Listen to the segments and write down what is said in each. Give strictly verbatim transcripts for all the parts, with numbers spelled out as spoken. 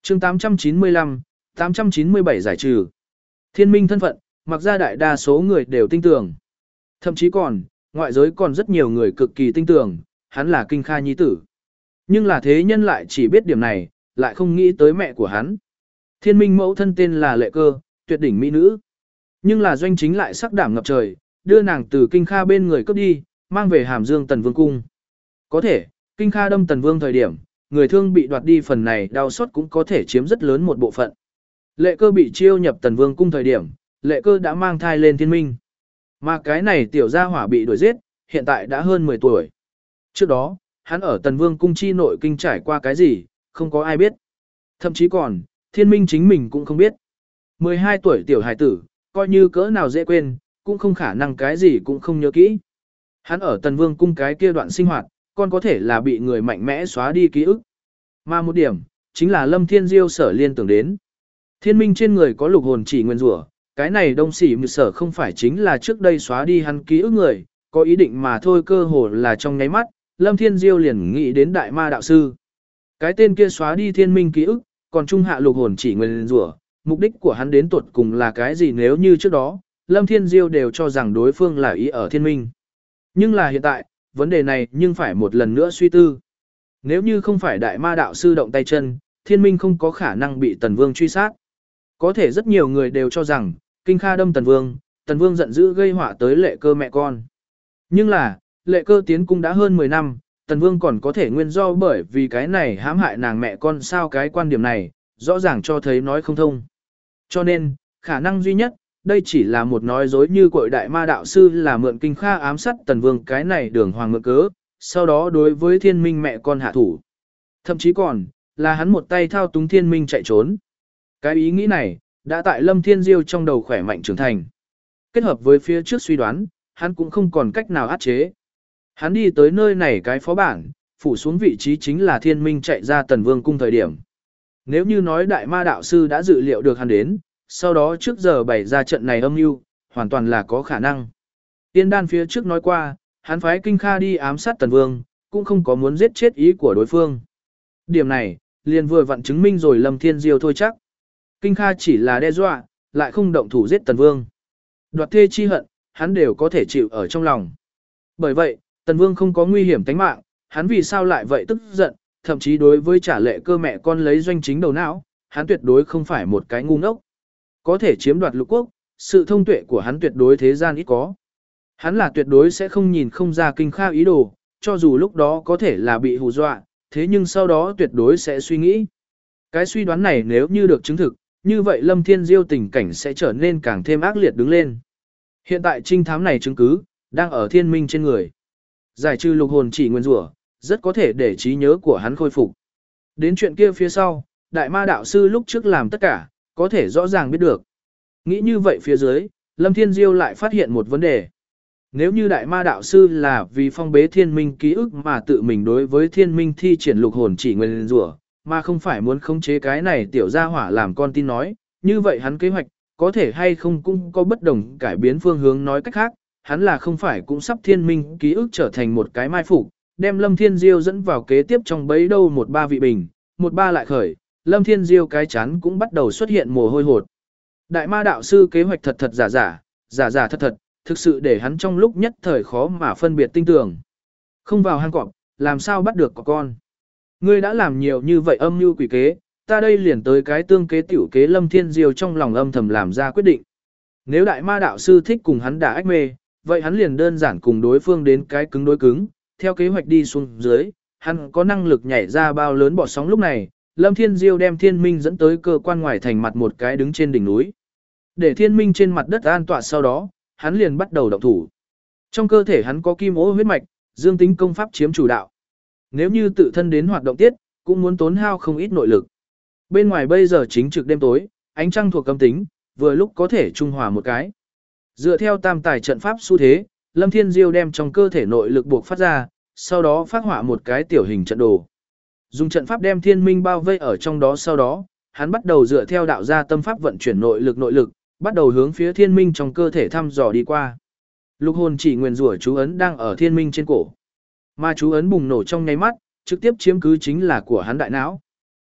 chương tám trăm chín mươi lăm, tám trăm chín mươi bảy giải trừ. Thiên minh thân phận, mặc ra đại đa số người đều tin tưởng. Thậm chí còn, ngoại giới còn rất nhiều người cực kỳ tin tưởng, hắn là Kinh Kha nhi tử. Nhưng là thế nhân lại chỉ biết điểm này, lại không nghĩ tới mẹ của hắn. Thiên minh mẫu thân tên là Lệ Cơ, tuyệt đỉnh mỹ nữ. Nhưng là doanh chính lại sắc đảm ngập trời, đưa nàng từ Kinh Kha bên người cướp đi, mang về Hàm Dương Tần Vương cung. Có thể, Kinh Kha đâm Tần Vương thời điểm, người thương bị đoạt đi phần này đau xót cũng có thể chiếm rất lớn một bộ phận. Lệ Cơ bị chiêu nhập Tần Vương cung thời điểm, Lệ Cơ đã mang thai lên thiên minh. Mà cái này tiểu gia hỏa bị đuổi giết, hiện tại đã hơn mười tuổi. Trước đó, hắn ở Tần Vương cung chi nội kinh trải qua cái gì, không có ai biết. Thậm chí còn, thiên minh chính mình cũng không biết. mười hai tuổi tiểu hài tử, coi như cỡ nào dễ quên, cũng không khả năng cái gì cũng không nhớ kỹ. Hắn ở Tần Vương cung cái kia đoạn sinh hoạt, còn có thể là bị người mạnh mẽ xóa đi ký ức. Mà một điểm, chính là Lâm Thiên Diêu sở liên tưởng đến. Thiên minh trên người có lục hồn chỉ nguyên rủa, cái này đông sỉ mực sở không phải chính là trước đây xóa đi hắn ký ức người, có ý định mà thôi cơ hồ là trong nháy mắt, Lâm Thiên Diêu liền nghĩ đến đại ma đạo sư. Cái tên kia xóa đi thiên minh ký ức, còn trung hạ lục hồn chỉ nguyên rủa, mục đích của hắn đến tuột cùng là cái gì nếu như trước đó, Lâm Thiên Diêu đều cho rằng đối phương là ý ở thiên minh. Nhưng là hiện tại, vấn đề này nhưng phải một lần nữa suy tư. Nếu như không phải đại ma đạo sư động tay chân, thiên minh không có khả năng bị Tần Vương truy sát. Có thể rất nhiều người đều cho rằng, Kinh Kha đâm Tần Vương, Tần Vương giận dữ gây họa tới Lệ Cơ mẹ con. Nhưng là, Lệ Cơ tiến cung đã hơn mười năm, Tần Vương còn có thể nguyên do bởi vì cái này hãm hại nàng mẹ con sao cái quan điểm này, rõ ràng cho thấy nói không thông. Cho nên, khả năng duy nhất, đây chỉ là một nói dối như cội đại ma đạo sư là mượn Kinh Kha ám sát Tần Vương cái này đường hoàng mượn cớ, sau đó đối với thiên minh mẹ con hạ thủ. Thậm chí còn, là hắn một tay thao túng thiên minh chạy trốn. Cái ý nghĩ này, đã tại Lâm Thiên Diêu trong đầu khỏe mạnh trưởng thành. Kết hợp với phía trước suy đoán, hắn cũng không còn cách nào áp chế. Hắn đi tới nơi này cái phó bản, phủ xuống vị trí chính là thiên minh chạy ra Tần Vương cung thời điểm. Nếu như nói đại ma đạo sư đã dự liệu được hắn đến, sau đó trước giờ bày ra trận này âm mưu, hoàn toàn là có khả năng. Tiên đan phía trước nói qua, hắn phái Kinh Kha đi ám sát Tần Vương, cũng không có muốn giết chết ý của đối phương. Điểm này, liền vừa vặn chứng minh rồi Lâm Thiên Diêu thôi chắc. Kinh Kha chỉ là đe dọa, lại không động thủ giết Tần Vương. Đoạt thê chi hận, hắn đều có thể chịu ở trong lòng. Bởi vậy, Tần Vương không có nguy hiểm tính mạng, hắn vì sao lại vậy tức giận, thậm chí đối với trả Lệ Cơ mẹ con lấy doanh chính đầu não, hắn tuyệt đối không phải một cái ngu ngốc. Có thể chiếm đoạt lục quốc, sự thông tuệ của hắn tuyệt đối thế gian ít có. Hắn là tuyệt đối sẽ không nhìn không ra Kinh Kha ý đồ, cho dù lúc đó có thể là bị hù dọa, thế nhưng sau đó tuyệt đối sẽ suy nghĩ. Cái suy đoán này nếu như được chứng thực, như vậy Lâm Thiên Diêu tình cảnh sẽ trở nên càng thêm ác liệt đứng lên. Hiện tại trinh thám này chứng cứ, đang ở thiên minh trên người. Giải trừ lục hồn chỉ nguyên rủa, rất có thể để trí nhớ của hắn khôi phục. Đến chuyện kia phía sau, đại ma đạo sư lúc trước làm tất cả, có thể rõ ràng biết được. Nghĩ như vậy phía dưới, Lâm Thiên Diêu lại phát hiện một vấn đề. Nếu như đại ma đạo sư là vì phong bế thiên minh ký ức mà tự mình đối với thiên minh thi triển lục hồn chỉ nguyên rủa, mà không phải muốn khống chế cái này tiểu gia hỏa làm con tin nói, như vậy hắn kế hoạch, có thể hay không cũng có bất đồng cải biến phương hướng nói cách khác, hắn là không phải cũng sắp thiên minh ký ức trở thành một cái mai phục, đem Lâm Thiên Diêu dẫn vào kế tiếp trong bấy đâu một ba vị bình, một ba lại khởi, Lâm Thiên Diêu cái chán cũng bắt đầu xuất hiện mồ hôi hột. Đại ma đạo sư kế hoạch thật thật giả giả, giả giả thật thật, thực sự để hắn trong lúc nhất thời khó mà phân biệt tinh tường. Không vào hang cọp, làm sao bắt được có con. Ngươi đã làm nhiều như vậy âm mưu quỷ kế, ta đây liền tới cái tương kế tiểu kế. Lâm Thiên Diêu trong lòng âm thầm làm ra quyết định. Nếu đại ma đạo sư thích cùng hắn đả ách mê, vậy hắn liền đơn giản cùng đối phương đến cái cứng đối cứng, theo kế hoạch đi xuống dưới, hắn có năng lực nhảy ra bao lớn bọt sóng lúc này, Lâm Thiên Diêu đem thiên minh dẫn tới cơ quan ngoài thành mặt một cái đứng trên đỉnh núi. Để thiên minh trên mặt đất an tọa sau đó, hắn liền bắt đầu động thủ. Trong cơ thể hắn có kim ố huyết mạch, dương tính công pháp chiếm chủ đạo. Nếu như tự thân đến hoạt động tiết, cũng muốn tốn hao không ít nội lực. Bên ngoài bây giờ chính trực đêm tối, ánh trăng thuộc cấm tính, vừa lúc có thể trung hòa một cái. Dựa theo tam tài trận pháp xu thế, Lâm Thiên Diêu đem trong cơ thể nội lực buộc phát ra, sau đó phát họa một cái tiểu hình trận đồ. Dùng trận pháp đem thiên minh bao vây ở trong đó, sau đó, hắn bắt đầu dựa theo đạo gia tâm pháp vận chuyển nội lực nội lực, bắt đầu hướng phía thiên minh trong cơ thể thăm dò đi qua. Lục hồn chỉ nguyền rủa chú ấn đang ở thiên minh trên cổ. Mà chú ấn bùng nổ trong nháy mắt, trực tiếp chiếm cứ chính là của hắn đại não.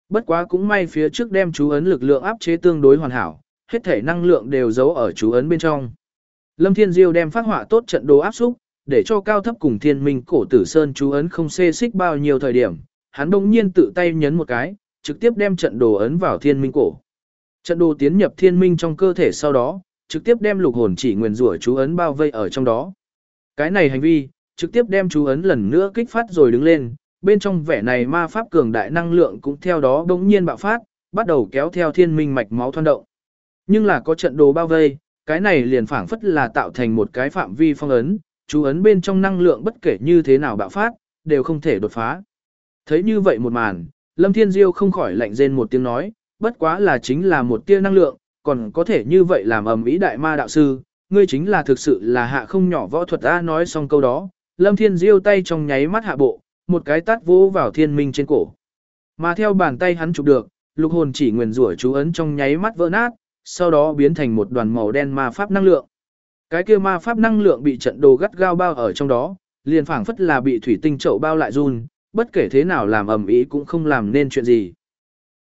Bất quá cũng may phía trước đem chú ấn lực lượng áp chế tương đối hoàn hảo, hết thể năng lượng đều giấu ở chú ấn bên trong. Lâm Thiên Diêu đem phát họa tốt trận đồ áp xúc, để cho cao thấp cùng Thiên Minh cổ tử sơn chú ấn không xê xích bao nhiêu thời điểm, hắn bỗng nhiên tự tay nhấn một cái, trực tiếp đem trận đồ ấn vào Thiên Minh cổ. Trận đồ tiến nhập Thiên Minh trong cơ thể sau đó, trực tiếp đem lục hồn chỉ nguyền rủa chú ấn bao vây ở trong đó. Cái này hành vi, trực tiếp đem chú ấn lần nữa kích phát rồi đứng lên, bên trong vẻ này ma pháp cường đại năng lượng cũng theo đó bỗng nhiên bạo phát, bắt đầu kéo theo Thiên Minh mạch máu thoăn động. Nhưng là có trận đồ bao vây, cái này liền phảng phất là tạo thành một cái phạm vi phong ấn, chú ấn bên trong năng lượng bất kể như thế nào bạo phát, đều không thể đột phá. Thấy như vậy một màn, Lâm Thiên Diêu không khỏi lạnh rên một tiếng nói, bất quá là chính là một tia năng lượng, còn có thể như vậy làm ầm ĩ đại ma đạo sư, ngươi chính là thực sự là hạ không nhỏ võ thuật a. Nói xong câu đó, Lâm Thiên Diêu tay trong nháy mắt hạ bộ, một cái tát vỗ vào Thiên Minh trên cổ. Mà theo bàn tay hắn chụp được, lục hồn chỉ nguyền rủa chú ấn trong nháy mắt vỡ nát, sau đó biến thành một đoàn màu đen ma pháp năng lượng. Cái kia ma pháp năng lượng bị trận đồ gắt gao bao ở trong đó, liền phảng phất là bị thủy tinh chậu bao lại run, bất kể thế nào làm ầm ĩ cũng không làm nên chuyện gì.